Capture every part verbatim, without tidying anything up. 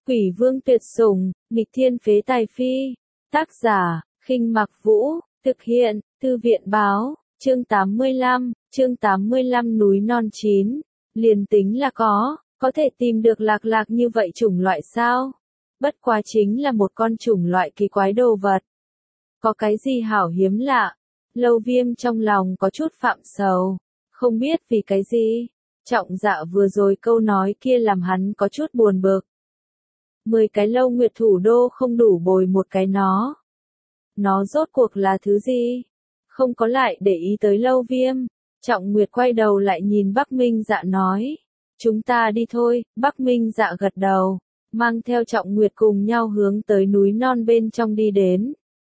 Quỷ vương tuyệt sủng, nghịch thiên phế tài phi. Tác giả, Khinh Mặc Vũ, thực hiện, Thư viện báo, chương tám mươi lăm, chương tám mươi lăm núi non chín. Liền tính là có, có thể tìm được lạc lạc như vậy chủng loại sao? Bất quá chính là một con chủng loại kỳ quái đồ vật. Có cái gì hảo hiếm lạ? Lâu Viêm trong lòng có chút phạm sầu, không biết vì cái gì. Trọng Dạ vừa rồi câu nói kia làm hắn có chút buồn bực. Mười cái Lâu Nguyệt thủ đô không đủ bồi một cái nó. Nó rốt cuộc là thứ gì? Không có lại để ý tới Lâu Viêm. Trọng Nguyệt quay đầu lại nhìn Bắc Minh Dạ nói. Chúng ta đi thôi. Bắc Minh Dạ gật đầu, mang theo Trọng Nguyệt cùng nhau hướng tới núi non bên trong đi đến.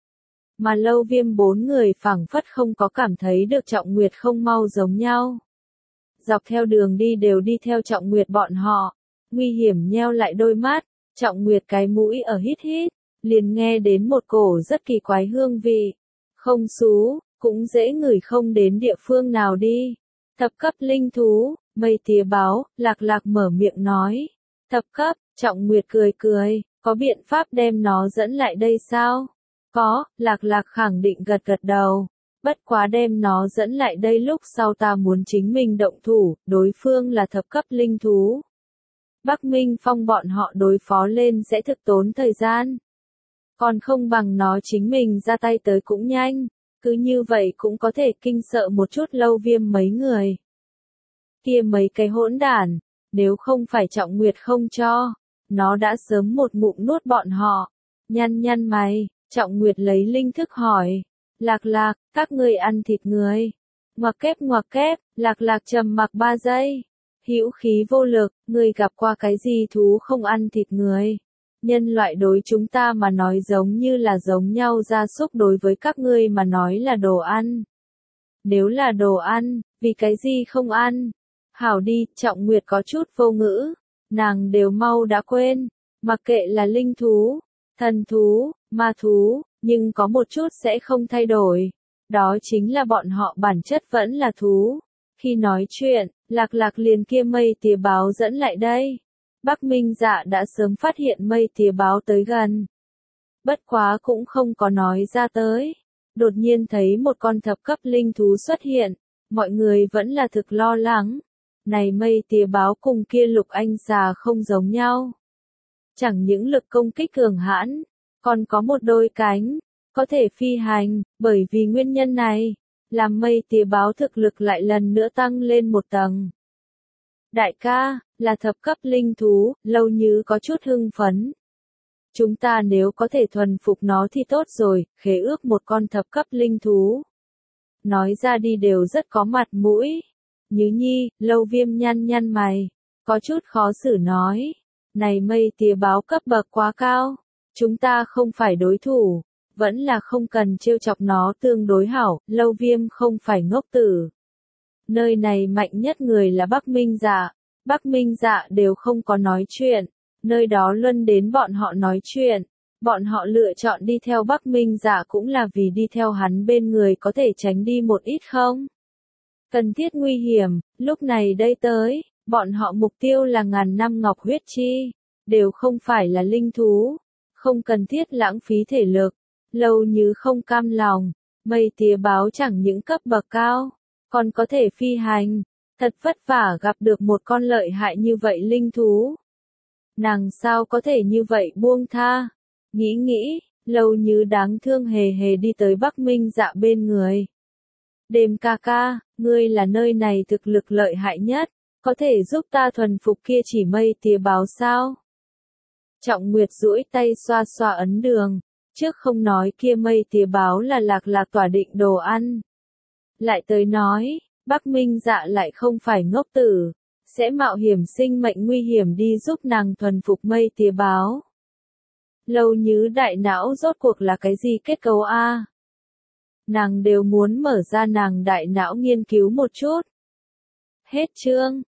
Mà Lâu Viêm bốn người phảng phất không có cảm thấy được Trọng Nguyệt không mau giống nhau. Dọc theo đường đi đều đi theo Trọng Nguyệt bọn họ. Nguy hiểm nheo lại đôi mắt. Trọng Nguyệt cái mũi ở hít hít, liền nghe đến một cổ rất kỳ quái hương vị. Không xú, cũng dễ ngửi không đến địa phương nào đi. Thập cấp linh thú, Mây Tía Báo, Lạc Lạc mở miệng nói. Thập cấp, Trọng Nguyệt cười cười, có biện pháp đem nó dẫn lại đây sao? Có, Lạc Lạc khẳng định gật gật đầu. Bất quá đem nó dẫn lại đây lúc sau ta muốn chính mình động thủ, đối phương là thập cấp linh thú. Bắc Minh Phong bọn họ đối phó lên sẽ thực tốn thời gian. Còn không bằng nó chính mình ra tay tới cũng nhanh, cứ như vậy cũng có thể kinh sợ một chút Lâu Viêm mấy người. Kia mấy cái hỗn đản, nếu không phải Trọng Nguyệt không cho, nó đã sớm một ngụm nuốt bọn họ. Nhăn nhăn mày, Trọng Nguyệt lấy linh thức hỏi. Lạc Lạc, các ngươi ăn thịt người. Ngoặc kép ngoặc kép, Lạc Lạc trầm mặc ba giây. Hữu khí vô lực, ngươi gặp qua cái gì thú không ăn thịt người? Nhân loại đối chúng ta mà nói giống như là giống nhau, gia súc đối với các ngươi mà nói là đồ ăn. Nếu là đồ ăn, vì cái gì không ăn? Hảo đi, Trọng Nguyệt có chút vô ngữ, nàng đều mau đã quên, mặc kệ là linh thú, thần thú, ma thú, nhưng có một chút sẽ không thay đổi, đó chính là bọn họ bản chất vẫn là thú. Khi nói chuyện, Lạc Lạc liền kia Mây Tía Báo dẫn lại đây. Bắc Minh Dạ đã sớm phát hiện Mây Tía Báo tới gần. Bất quá cũng không có nói ra tới. Đột nhiên thấy một con thập cấp linh thú xuất hiện, mọi người vẫn là thực lo lắng. Này Mây Tía Báo cùng kia Lục Anh Xà không giống nhau. Chẳng những lực công kích cường hãn, còn có một đôi cánh, có thể phi hành, bởi vì nguyên nhân này, làm Mây Tía Báo thực lực lại lần nữa tăng lên một tầng. Đại ca, là thập cấp linh thú, Lâu Như có chút hưng phấn. Chúng ta nếu có thể thuần phục nó thì tốt rồi, khế ước một con thập cấp linh thú. Nói ra đi đều rất có mặt mũi. Như Nhi, Lâu Viêm nhăn nhăn mày, có chút khó xử nói. Này Mây Tía Báo cấp bậc quá cao, chúng ta không phải đối thủ. Vẫn là không cần trêu chọc nó tương đối hảo, Lâu Viêm không phải ngốc tử. Nơi này mạnh nhất người là Bắc Minh Dạ, Bắc Minh Dạ đều không có nói chuyện, nơi đó luân đến bọn họ nói chuyện. Bọn họ lựa chọn đi theo Bắc Minh Dạ cũng là vì đi theo hắn bên người có thể tránh đi một ít không? Cần thiết nguy hiểm, lúc này đây tới, bọn họ mục tiêu là ngàn năm ngọc huyết chi, đều không phải là linh thú, không cần thiết lãng phí thể lực. Lâu Như không cam lòng, Mây Tía Báo chẳng những cấp bậc cao, còn có thể phi hành, thật vất vả gặp được một con lợi hại như vậy linh thú. Nàng sao có thể như vậy buông tha? Nghĩ nghĩ, Lâu Như đáng thương hề hề đi tới Bắc Minh Dạ bên người. Đêm ca ca, ngươi là nơi này thực lực lợi hại nhất, có thể giúp ta thuần phục kia chỉ Mây Tía Báo sao? Trọng Nguyệt duỗi tay xoa xoa ấn đường. Trước không nói kia Mây Tía Báo là Lạc Lạc tỏa định đồ ăn. Lại tới nói, Bắc Minh Dạ lại không phải ngốc tử, sẽ mạo hiểm sinh mệnh nguy hiểm đi giúp nàng thuần phục Mây Tía Báo. Lâu Như đại não rốt cuộc là cái gì kết cấu a? Nàng đều muốn mở ra nàng đại não nghiên cứu một chút. Hết chương.